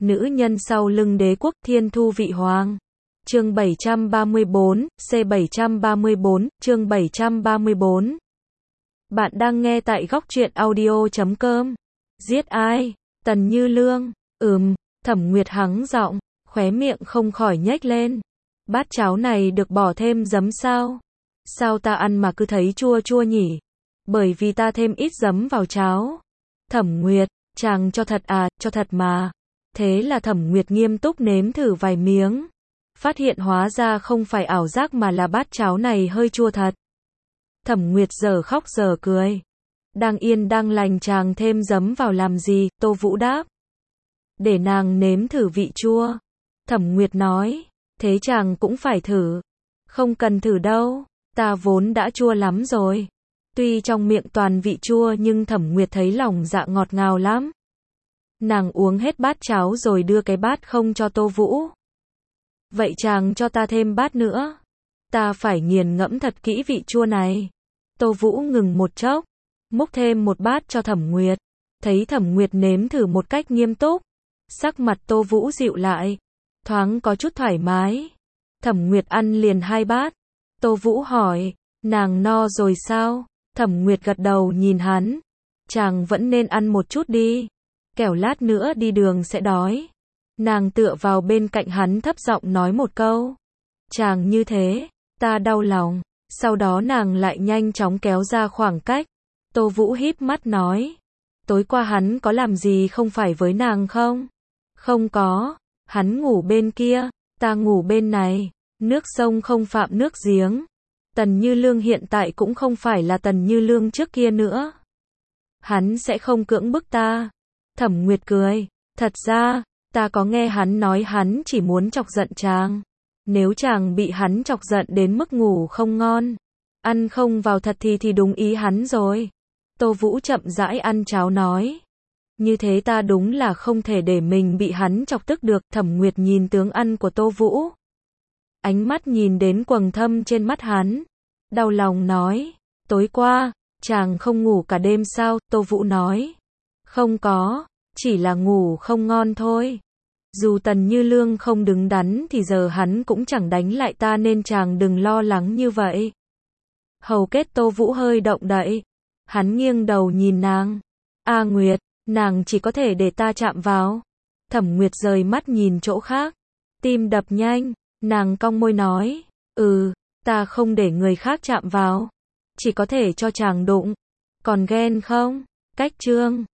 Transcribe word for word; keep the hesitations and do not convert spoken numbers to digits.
Nữ nhân sau lưng đế quốc thiên thu vị hoàng. Chương bảy trăm ba mươi bốn, C bảy trăm ba mươi bốn, chương bảy trăm ba mươi bốn. Bạn đang nghe tại góc truyện audio chấm com. Giết ai? Tần Như Lương. Ừm, Thẩm Nguyệt hắng giọng, khóe miệng không khỏi nhếch lên. Bát cháo này được bỏ thêm giấm sao? Sao ta ăn mà cứ thấy chua chua nhỉ? Bởi vì ta thêm ít giấm vào cháo. Thẩm Nguyệt, chàng cho thật à, cho thật mà. Thế là Thẩm Nguyệt nghiêm túc nếm thử vài miếng. Phát hiện hóa ra không phải ảo giác mà là bát cháo này hơi chua thật. Thẩm Nguyệt giờ khóc giờ cười. Đang yên đang lành chàng thêm giấm vào làm gì? Tô Vũ đáp. Để nàng nếm thử vị chua. Thẩm Nguyệt nói. Thế chàng cũng phải thử. Không cần thử đâu. Ta vốn đã chua lắm rồi. Tuy trong miệng toàn vị chua nhưng Thẩm Nguyệt thấy lòng dạ ngọt ngào lắm. Nàng uống hết bát cháo rồi đưa cái bát không cho Tô Vũ. Vậy chàng cho ta thêm bát nữa. Ta phải nghiền ngẫm thật kỹ vị chua này. Tô Vũ ngừng một chốc, múc thêm một bát cho Thẩm Nguyệt. Thấy Thẩm Nguyệt nếm thử một cách nghiêm túc. Sắc mặt Tô Vũ dịu lại, thoáng có chút thoải mái. Thẩm Nguyệt ăn liền hai bát. Tô Vũ hỏi, nàng no rồi sao? Thẩm Nguyệt gật đầu nhìn hắn. Chàng vẫn nên ăn một chút đi. Kẻo lát nữa đi đường sẽ đói. Nàng tựa vào bên cạnh hắn thấp giọng nói một câu. Chàng như thế, ta đau lòng. Sau đó nàng lại nhanh chóng kéo ra khoảng cách. Tô Vũ híp mắt nói. Tối qua hắn có làm gì không phải với nàng không? Không có. Hắn ngủ bên kia, ta ngủ bên này. Nước sông không phạm nước giếng. Tần Như Lương hiện tại cũng không phải là Tần Như Lương trước kia nữa. Hắn sẽ không cưỡng bức ta. Thẩm Nguyệt cười. Thật ra, ta có nghe hắn nói hắn chỉ muốn chọc giận chàng. Nếu chàng bị hắn chọc giận đến mức ngủ không ngon, ăn không vào thật thì thì đúng ý hắn rồi. Tô Vũ chậm rãi ăn cháo nói. Như thế ta đúng là không thể để mình bị hắn chọc tức được. Thẩm Nguyệt nhìn tướng ăn của Tô Vũ. Ánh mắt nhìn đến quầng thâm trên mắt hắn. Đau lòng nói. Tối qua, chàng không ngủ cả đêm sao? Tô Vũ nói. Không có, chỉ là ngủ không ngon thôi. Dù Tần Như Lương không đứng đắn thì giờ hắn cũng chẳng đánh lại ta nên chàng đừng lo lắng như vậy. Hầu kết Tô Vũ hơi động đậy. Hắn nghiêng đầu nhìn nàng. A Nguyệt, nàng chỉ có thể để ta chạm vào. Thẩm Nguyệt rời mắt nhìn chỗ khác. Tim đập nhanh, nàng cong môi nói. Ừ, ta không để người khác chạm vào. Chỉ có thể cho chàng đụng. Còn ghen không? Cách chương.